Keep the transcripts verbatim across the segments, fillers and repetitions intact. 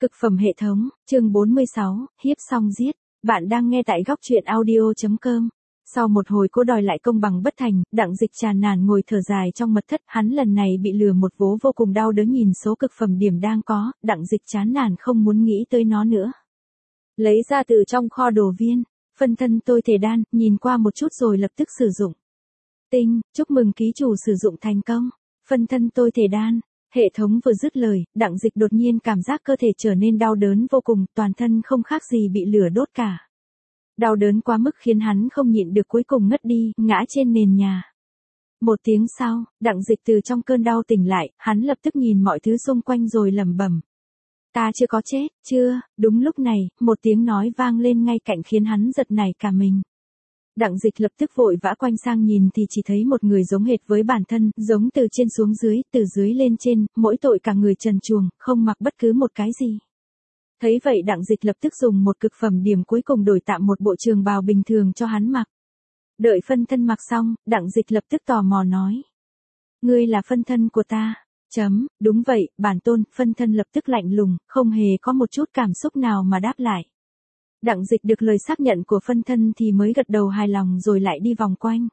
Cực phẩm hệ thống, chương bốn mươi sáu, hiếp xong giết. Bạn đang nghe tại góc truyện audio chấm com. Sau một hồi cố đòi lại công bằng bất thành, Đặng Dịch chán nản ngồi thở dài trong mật thất, hắn lần này bị lừa một vố vô cùng đau đớn, nhìn số cực phẩm điểm đang có, Đặng Dịch chán nản không muốn nghĩ tới nó nữa. Lấy ra từ trong kho đồ viên, phân thân tôi thể đan, nhìn qua một chút rồi lập tức sử dụng. Tinh, chúc mừng ký chủ sử dụng thành công, phân thân tôi thể đan. Hệ thống vừa dứt lời, Đặng Dịch đột nhiên cảm giác cơ thể trở nên đau đớn vô cùng, toàn thân không khác gì bị lửa đốt cả. Đau đớn quá mức khiến hắn không nhịn được, cuối cùng ngất đi, ngã trên nền nhà. Một tiếng sau, Đặng Dịch từ trong cơn đau tỉnh lại, hắn lập tức nhìn mọi thứ xung quanh rồi lẩm bẩm. Ta chưa có chết, chưa. Đúng lúc này, một tiếng nói vang lên ngay cạnh khiến hắn giật nảy cả mình. Đặng Dịch lập tức vội vã quanh sang nhìn thì chỉ thấy một người giống hệt với bản thân, giống từ trên xuống dưới, từ dưới lên trên, mỗi tội cả người trần truồng, không mặc bất cứ một cái gì. Thấy vậy Đặng Dịch lập tức dùng một cực phẩm điểm cuối cùng đổi tạm một bộ trường bào bình thường cho hắn mặc. Đợi phân thân mặc xong, Đặng Dịch lập tức tò mò nói. Ngươi là phân thân của ta. Chấm, đúng vậy, bản tôn. Phân thân lập tức lạnh lùng, không hề có một chút cảm xúc nào mà đáp lại. Đặng Dịch được lời xác nhận của phân thân thì mới gật đầu hài lòng rồi lại đi vòng quanh.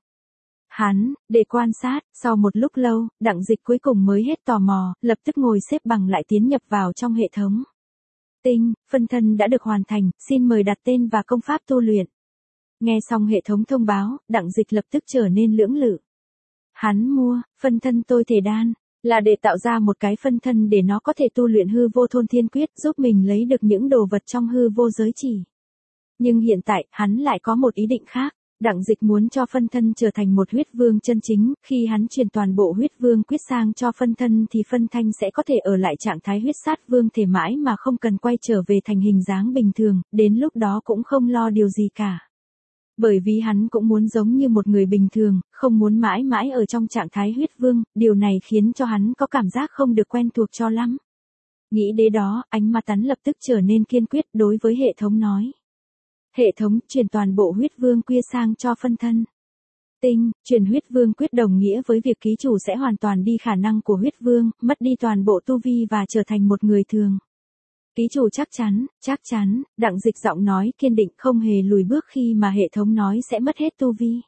Hắn, để quan sát, sau một lúc lâu, Đặng Dịch cuối cùng mới hết tò mò, lập tức ngồi xếp bằng lại tiến nhập vào trong hệ thống. Tinh, phân thân đã được hoàn thành, xin mời đặt tên và công pháp tu luyện. Nghe xong hệ thống thông báo, Đặng Dịch lập tức trở nên lưỡng lự. Hắn mua, phân thân tôi thể đan, là để tạo ra một cái phân thân để nó có thể tu luyện hư vô thôn thiên quyết, giúp mình lấy được những đồ vật trong hư vô giới chỉ. Nhưng hiện tại, hắn lại có một ý định khác. Đặng Dịch muốn cho phân thân trở thành một huyết vương chân chính, khi hắn truyền toàn bộ huyết vương quyết sang cho phân thân thì phân thanh sẽ có thể ở lại trạng thái huyết sát vương thể mãi mà không cần quay trở về thành hình dáng bình thường, đến lúc đó cũng không lo điều gì cả. Bởi vì hắn cũng muốn giống như một người bình thường, không muốn mãi mãi ở trong trạng thái huyết vương, điều này khiến cho hắn có cảm giác không được quen thuộc cho lắm. Nghĩ đến đó, ánh mắt hắn lập tức trở nên kiên quyết đối với hệ thống nói. Hệ thống, truyền toàn bộ huyết vương quyết sang cho phân thân. Tinh, truyền huyết vương quyết đồng nghĩa với việc ký chủ sẽ hoàn toàn đi khả năng của huyết vương, mất đi toàn bộ tu vi và trở thành một người thường. Ký chủ chắc chắn, chắc chắn, Đặng Dịch giọng nói kiên định, không hề lùi bước khi mà hệ thống nói sẽ mất hết tu vi.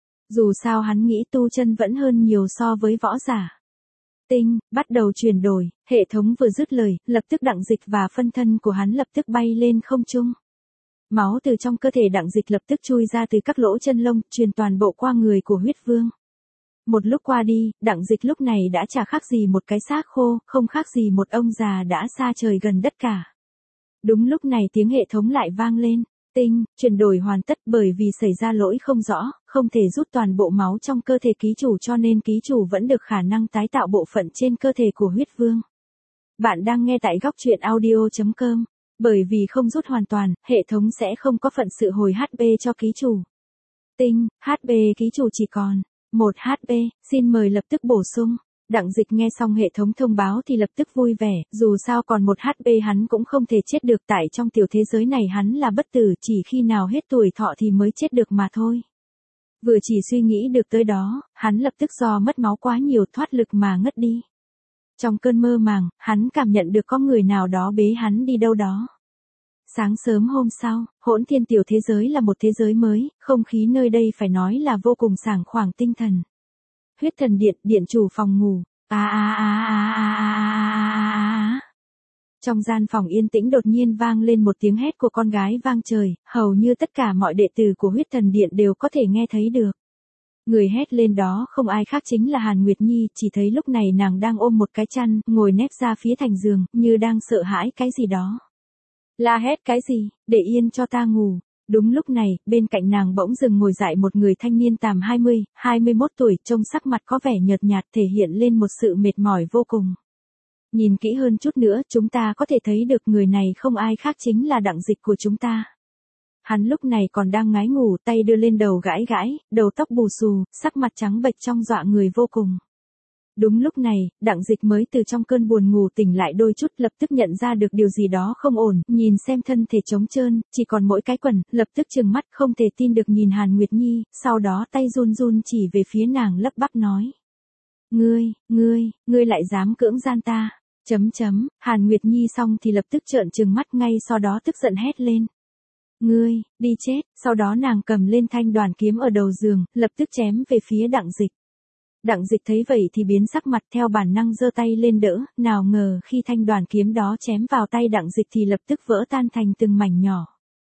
Dù sao hắn nghĩ tu chân vẫn hơn nhiều so với võ giả. Tinh, bắt đầu chuyển đổi, hệ thống vừa dứt lời, lập tức Đặng Dịch và phân thân của hắn lập tức bay lên không trung. Máu từ trong cơ thể Đặng Dịch lập tức chui ra từ các lỗ chân lông, truyền toàn bộ qua người của huyết vương. Một lúc qua đi, Đặng Dịch lúc này đã chả khác gì một cái xác khô, không khác gì một ông già đã xa trời gần đất cả. Đúng lúc này tiếng hệ thống lại vang lên. Tinh, chuyển đổi hoàn tất, bởi vì xảy ra lỗi không rõ, không thể rút toàn bộ máu trong cơ thể ký chủ cho nên ký chủ vẫn được khả năng tái tạo bộ phận trên cơ thể của huyết vương. Bạn đang nghe tại góc truyện audio chấm com. Bởi vì không rút hoàn toàn, hệ thống sẽ không có phận sự hồi hát pê cho ký chủ. Tinh, hát pê ký chủ chỉ còn một hát pê, xin mời lập tức bổ sung. Đặng Dịch nghe xong hệ thống thông báo thì lập tức vui vẻ, dù sao còn một hát pê hắn cũng không thể chết được, tại trong tiểu thế giới này hắn là bất tử, chỉ khi nào hết tuổi thọ thì mới chết được mà thôi. Vừa chỉ suy nghĩ được tới đó, hắn lập tức do mất máu quá nhiều thoát lực mà ngất đi. Trong cơn mơ màng, hắn cảm nhận được có người nào đó bế hắn đi đâu đó. Sáng sớm hôm sau, hỗn thiên tiểu thế giới là một thế giới mới, không khí nơi đây phải nói là vô cùng sảng khoảng tinh thần. Huyết thần điện, điện chủ phòng ngủ. A a a a a a. Trong gian phòng yên tĩnh đột nhiên vang lên một tiếng hét của con gái vang trời, hầu như tất cả mọi đệ tử của huyết thần điện đều có thể nghe thấy được. Người hét lên đó không ai khác chính là Hàn Nguyệt Nhi, chỉ thấy lúc này nàng đang ôm một cái chăn, ngồi nép ra phía thành giường, như đang sợ hãi cái gì đó. La hét cái gì, để yên cho ta ngủ. Đúng lúc này, bên cạnh nàng bỗng dừng ngồi dại một người thanh niên tầm hai mươi, hai mươi mốt tuổi, trông sắc mặt có vẻ nhợt nhạt, thể hiện lên một sự mệt mỏi vô cùng. Nhìn kỹ hơn chút nữa, chúng ta có thể thấy được người này không ai khác chính là Đặng Dịch của chúng ta. Hắn lúc này còn đang ngái ngủ, tay đưa lên đầu gãi gãi, đầu tóc bù xù, sắc mặt trắng bệch trong dọa người vô cùng. Đúng lúc này, Đặng Dịch mới từ trong cơn buồn ngủ tỉnh lại đôi chút, lập tức nhận ra được điều gì đó không ổn, nhìn xem thân thể trống trơn, chỉ còn mỗi cái quần, lập tức trừng mắt không thể tin được nhìn Hàn Nguyệt Nhi, sau đó tay run run chỉ về phía nàng lắp bắp nói. Ngươi, ngươi, ngươi lại dám cưỡng gian ta. Chấm chấm, Hàn Nguyệt Nhi xong thì lập tức trợn trừng mắt ngay sau đó tức giận hét lên. Ngươi, đi chết, sau đó nàng cầm lên thanh đoàn kiếm ở đầu giường, lập tức chém về phía Đặng Dịch. Đặng Dịch thấy vậy thì biến sắc mặt theo bản năng giơ tay lên đỡ, nào ngờ khi thanh đoàn kiếm đó chém vào tay Đặng Dịch thì lập tức vỡ tan thành từng mảnh nhỏ.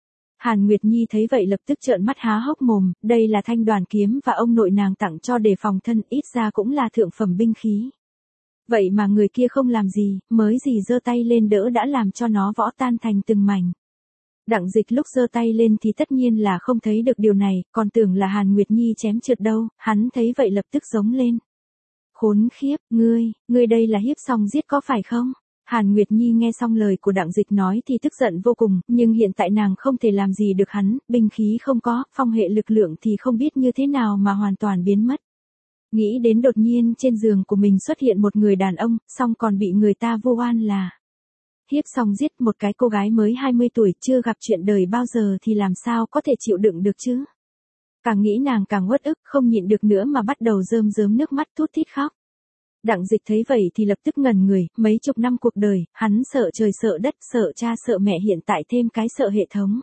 Hàn Nguyệt Nhi thấy vậy lập tức trợn mắt há hốc mồm, đây là thanh đoàn kiếm và ông nội nàng tặng cho để phòng thân, ít ra cũng là thượng phẩm binh khí. Vậy mà người kia không làm gì, mới gì giơ tay lên đỡ đã làm cho nó vỡ tan thành từng mảnh. Đặng Dịch lúc giơ tay lên thì tất nhiên là không thấy được điều này, còn tưởng là Hàn Nguyệt Nhi chém trượt đâu, hắn thấy vậy lập tức giống lên. Khốn khiếp, ngươi, ngươi đây là hiếp xong giết có phải không? Hàn Nguyệt Nhi nghe xong lời của Đặng Dịch nói thì tức giận vô cùng, nhưng hiện tại nàng không thể làm gì được hắn, binh khí không có, phong hệ lực lượng thì không biết như thế nào mà hoàn toàn biến mất. Nghĩ đến đột nhiên trên giường của mình xuất hiện một người đàn ông, xong còn bị người ta vu oan là hiếp xong giết, một cái cô gái mới hai mươi tuổi chưa gặp chuyện đời bao giờ thì làm sao có thể chịu đựng được chứ. Càng nghĩ nàng càng uất ức, không nhịn được nữa mà bắt đầu rơm rớm nước mắt thút thít khóc. Đặng Dịch thấy vậy thì lập tức ngẩn người, mấy chục năm cuộc đời, hắn sợ trời sợ đất, sợ cha sợ mẹ, hiện tại thêm cái sợ hệ thống.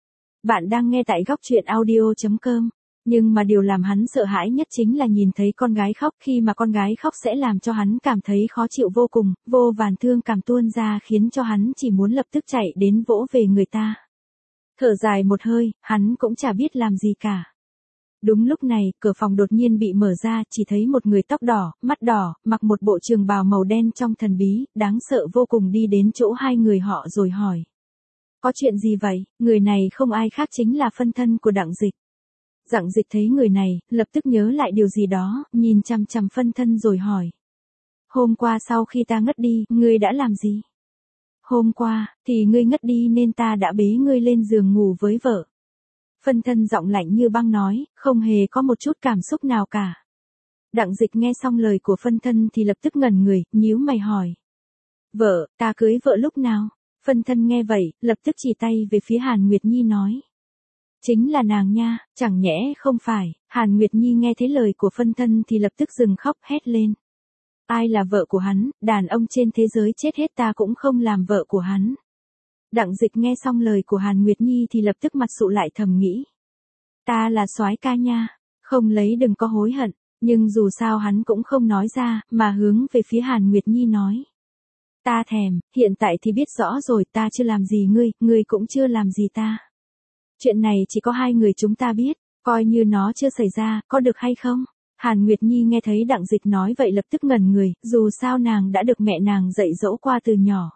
Bạn đang nghe tại góc truyện audio chấm com. Nhưng mà điều làm hắn sợ hãi nhất chính là nhìn thấy con gái khóc, khi mà con gái khóc sẽ làm cho hắn cảm thấy khó chịu vô cùng, vô vàn thương cảm tuôn ra khiến cho hắn chỉ muốn lập tức chạy đến vỗ về người ta. Thở dài một hơi, hắn cũng chả biết làm gì cả. Đúng lúc này, cửa phòng đột nhiên bị mở ra, chỉ thấy một người tóc đỏ, mắt đỏ, mặc một bộ trường bào màu đen trong thần bí, đáng sợ vô cùng đi đến chỗ hai người họ rồi hỏi. Có chuyện gì vậy? Người này không ai khác chính là phân thân của Đặng Dịch. Đặng Dịch thấy người này, lập tức nhớ lại điều gì đó, nhìn chằm chằm phân thân rồi hỏi. Hôm qua sau khi ta ngất đi, ngươi đã làm gì? Hôm qua, thì ngươi ngất đi nên ta đã bế ngươi lên giường ngủ với vợ. Phân thân giọng lạnh như băng nói, không hề có một chút cảm xúc nào cả. Đặng Dịch nghe xong lời của phân thân thì lập tức ngẩn người, nhíu mày hỏi. Vợ, ta cưới vợ lúc nào? Phân thân nghe vậy, lập tức chỉ tay về phía Hàn Nguyệt Nhi nói. Chính là nàng nha, chẳng nhẽ không phải. Hàn Nguyệt Nhi nghe thấy lời của phân thân thì lập tức dừng khóc hét lên. Ai là vợ của hắn, đàn ông trên thế giới chết hết ta cũng không làm vợ của hắn. Đặng Dịch nghe xong lời của Hàn Nguyệt Nhi thì lập tức mặt sụ lại thầm nghĩ. Ta là soái ca nha, không lấy đừng có hối hận, nhưng dù sao hắn cũng không nói ra, mà hướng về phía Hàn Nguyệt Nhi nói. Ta thèm, hiện tại thì biết rõ rồi, ta chưa làm gì ngươi, ngươi cũng chưa làm gì ta. Chuyện này chỉ có hai người chúng ta biết, coi như nó chưa xảy ra, có được hay không? Hàn Nguyệt Nhi nghe thấy Đặng Dịch nói vậy lập tức ngẩn người, dù sao nàng đã được mẹ nàng dạy dỗ qua từ nhỏ.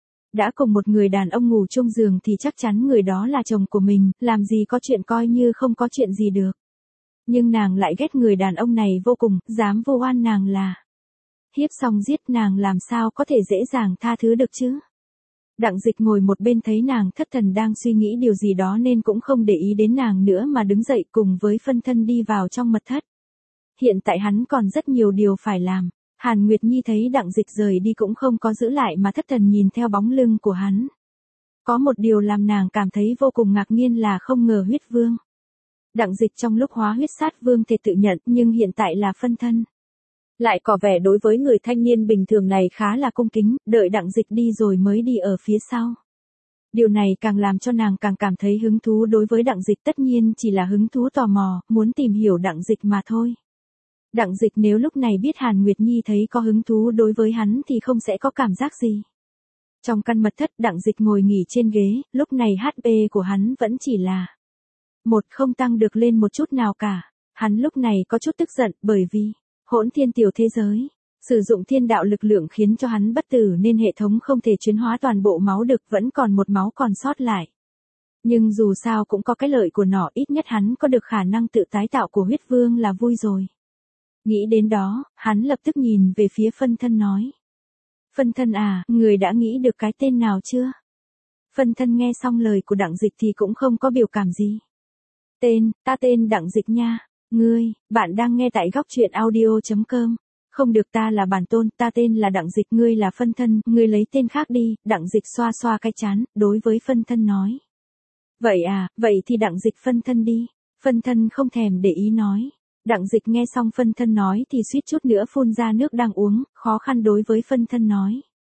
Đã cùng một người đàn ông ngủ chung giường thì chắc chắn người đó là chồng của mình, làm gì có chuyện coi như không có chuyện gì được. Nhưng nàng lại ghét người đàn ông này vô cùng, dám vu oan nàng là hiếp xong giết, nàng làm sao có thể dễ dàng tha thứ được chứ. Đặng Dịch ngồi một bên thấy nàng thất thần đang suy nghĩ điều gì đó nên cũng không để ý đến nàng nữa mà đứng dậy cùng với phân thân đi vào trong mật thất. Hiện tại hắn còn rất nhiều điều phải làm. Hàn Nguyệt Nhi thấy Đặng Dịch rời đi cũng không có giữ lại mà thất thần nhìn theo bóng lưng của hắn. Có một điều làm nàng cảm thấy vô cùng ngạc nhiên là không ngờ huyết vương. Đặng Dịch trong lúc hóa huyết sát vương thể tự nhận nhưng hiện tại là phân thân. Lại có vẻ đối với người thanh niên bình thường này khá là cung kính, đợi Đặng Dịch đi rồi mới đi ở phía sau. Điều này càng làm cho nàng càng cảm thấy hứng thú đối với Đặng Dịch, tất nhiên chỉ là hứng thú tò mò, muốn tìm hiểu Đặng Dịch mà thôi. Đặng Dịch nếu lúc này biết Hàn Nguyệt Nhi thấy có hứng thú đối với hắn thì không sẽ có cảm giác gì. Trong căn mật thất Đặng Dịch ngồi nghỉ trên ghế, lúc này hát pê của hắn vẫn chỉ là một, không tăng được lên một chút nào cả. Hắn lúc này có chút tức giận bởi vì hỗn thiên tiểu thế giới, sử dụng thiên đạo lực lượng khiến cho hắn bất tử nên hệ thống không thể chuyển hóa toàn bộ máu được, vẫn còn một máu còn sót lại. Nhưng dù sao cũng có cái lợi của nó, ít nhất hắn có được khả năng tự tái tạo của huyết vương là vui rồi. Nghĩ đến đó, hắn lập tức nhìn về phía phân thân nói. Phân thân à, người đã nghĩ được cái tên nào chưa? Phân thân nghe xong lời của Đặng Dịch thì cũng không có biểu cảm gì. Tên, ta tên Đặng Dịch nha. Ngươi, bạn đang nghe tại góc truyện audio chấm com. Không được, ta là bản tôn, ta tên là Đặng Dịch, ngươi là phân thân, ngươi lấy tên khác đi. Đặng Dịch xoa xoa cái trán, đối với phân thân nói. Vậy à, vậy thì Đặng Dịch phân thân đi. Phân thân không thèm để ý nói. Đặng Dịch nghe xong phân thân nói thì suýt chút nữa phun ra nước đang uống, khó khăn đối với phân thân nói.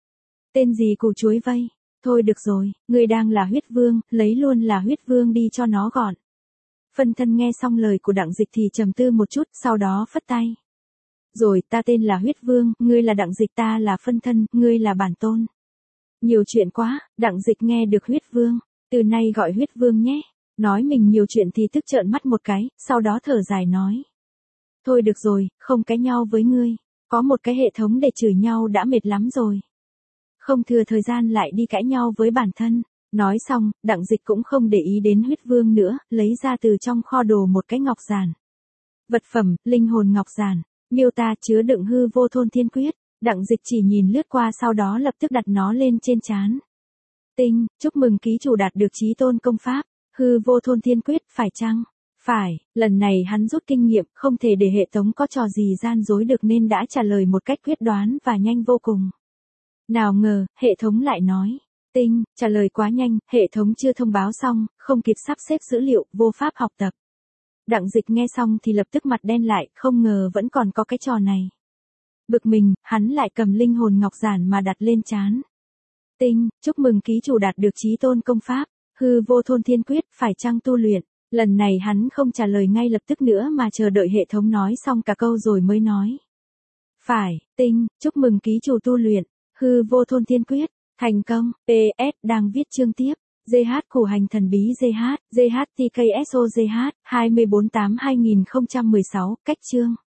Tên gì củ chuối vây? Thôi được rồi, ngươi đang là huyết vương, lấy luôn là huyết vương đi cho nó gọn. Phân thân nghe xong lời của Đặng Dịch thì trầm tư một chút, sau đó phất tay. Rồi, ta tên là huyết vương, ngươi là Đặng Dịch, ta là phân thân, ngươi là bản tôn. Nhiều chuyện quá, Đặng Dịch nghe được huyết vương. Từ nay gọi huyết vương nhé. Nói mình nhiều chuyện thì tức trợn mắt một cái, sau đó thở dài nói. Thôi được rồi, không cãi nhau với ngươi. Có một cái hệ thống để chửi nhau đã mệt lắm rồi. Không thừa thời gian lại đi cãi nhau với bản thân. Nói xong, Đặng Dịch cũng không để ý đến huyết vương nữa, lấy ra từ trong kho đồ một cái ngọc giản. Vật phẩm, linh hồn ngọc giản, miêu tả chứa đựng hư vô thôn thiên quyết. Đặng Dịch chỉ nhìn lướt qua sau đó lập tức đặt nó lên trên trán. Tinh, chúc mừng ký chủ đạt được chí tôn công pháp, hư vô thôn thiên quyết, phải chăng? Phải, lần này hắn rút kinh nghiệm, không thể để hệ thống có trò gì gian dối được nên đã trả lời một cách quyết đoán và nhanh vô cùng. Nào ngờ, hệ thống lại nói. Tinh, trả lời quá nhanh, hệ thống chưa thông báo xong, không kịp sắp xếp dữ liệu, vô pháp học tập. Đặng Dịch nghe xong thì lập tức mặt đen lại, không ngờ vẫn còn có cái trò này. Bực mình, hắn lại cầm linh hồn ngọc giản mà đặt lên trán. Tinh, chúc mừng ký chủ đạt được chí tôn công pháp, hư vô thôn thiên quyết, phải chăng tu luyện. Lần này hắn không trả lời ngay lập tức nữa mà chờ đợi hệ thống nói xong cả câu rồi mới nói. Phải, Tinh, chúc mừng ký chủ tu luyện, hư vô thôn thiên quyết, thành công. pê ét đang viết chương tiếp. giê hát Củ hành thần bí giê hát, giê hát tê ca ét o giê hát, hai mươi bốn tám hai nghìn không trăm mười sáu, cách chương.